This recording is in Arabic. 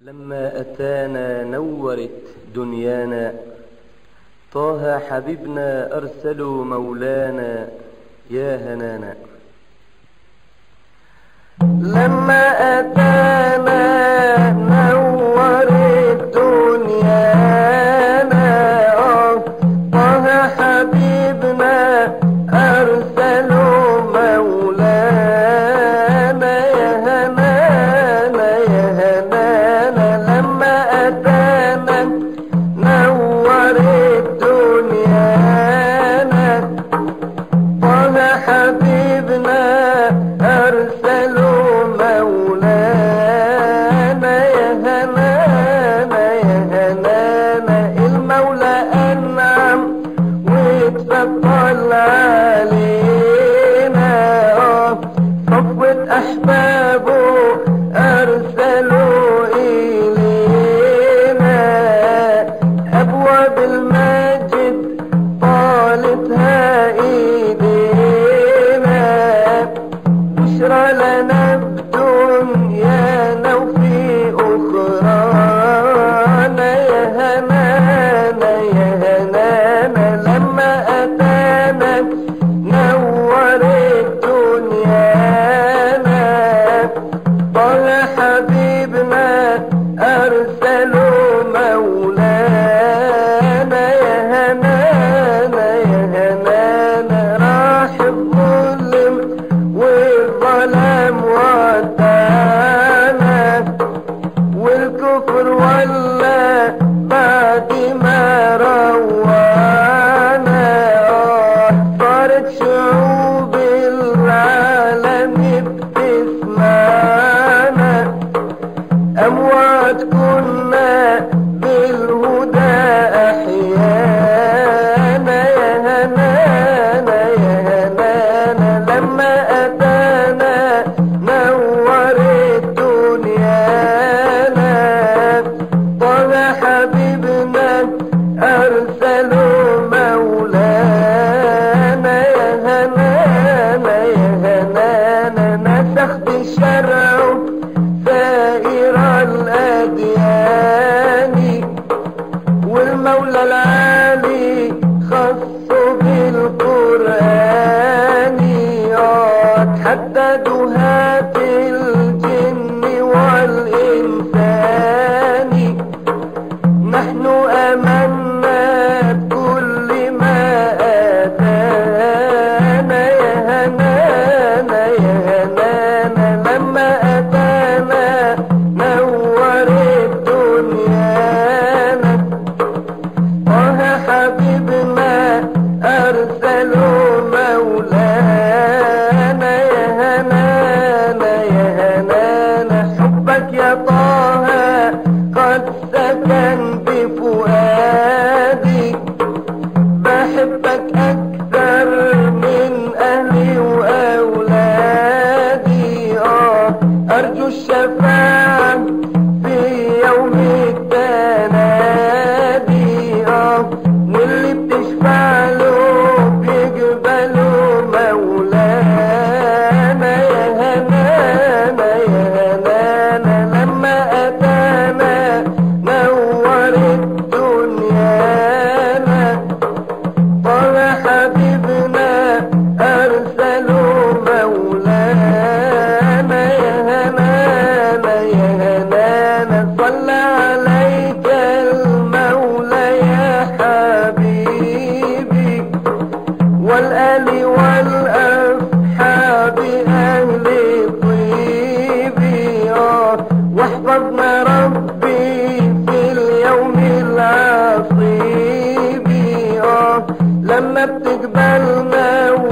لما أتانا نورت دنيانا، طه حبيبنا أرسلوا مولانا يا هنانا. لما أتانا نورت دنيانا، طه حبيبنا أرسلوا مولانا يا هنانا يا هنانا. لما أتانا نورت دنيانا، طه حبيبنا أرسلوا مولانا يا هنانا يا هنانا. المولى أنعم واتفضل علينا، صفوة أحبابه أرسلوا إلينا. أبواب المجد طالتها إيدينا، بشرى لنا بدنيانا وفي أخرانا يا هنانا يا هنانا. لما أتانا نورت دنيانا، طه حبيبنا أرسلوا مولانا يا هنانا يا هنانا. راح الظلم والظلام ودانا، والكفر ولا بعد ما روانا. صارت شعوب العالم بتسمعنا، أموات كنا بالهدى أحيانا يا هنانا يا هنانا. لما أتانا نورت دنيانا، طه حبيبنا أرسلوا مولانا يا هنانا يا هنانا. نسخ بشرعه سائر الأديان، والمولى العالي خصه بالقرآن. تحددوا هات الجن والإنسان، نحن آمنا بكل ما آتانا يا هنانا يا هنانا. لما أتانا نورت دنيانا، طه حبيبنا أرسلوا مولانا يا هنانا يا هنانا. حبك يا طه قد سكن بفؤادي، بحبك أكثر من أهلي وأولادي. أرجو الشفاعة في يوم التنادي، واللي بتشفع له بيقبلوا مولانا يا هنانا يا هنانا. لما أتانا نورت دنيانا، طه حبيبنا أرسلوا مولانا يا هنانا يا هنانا. صلى عليك المولى يا حبيبي، والآل والأصحاب أهل طيبي. واحفظنا ربي في اليوم العصيب، لما بتقبلنا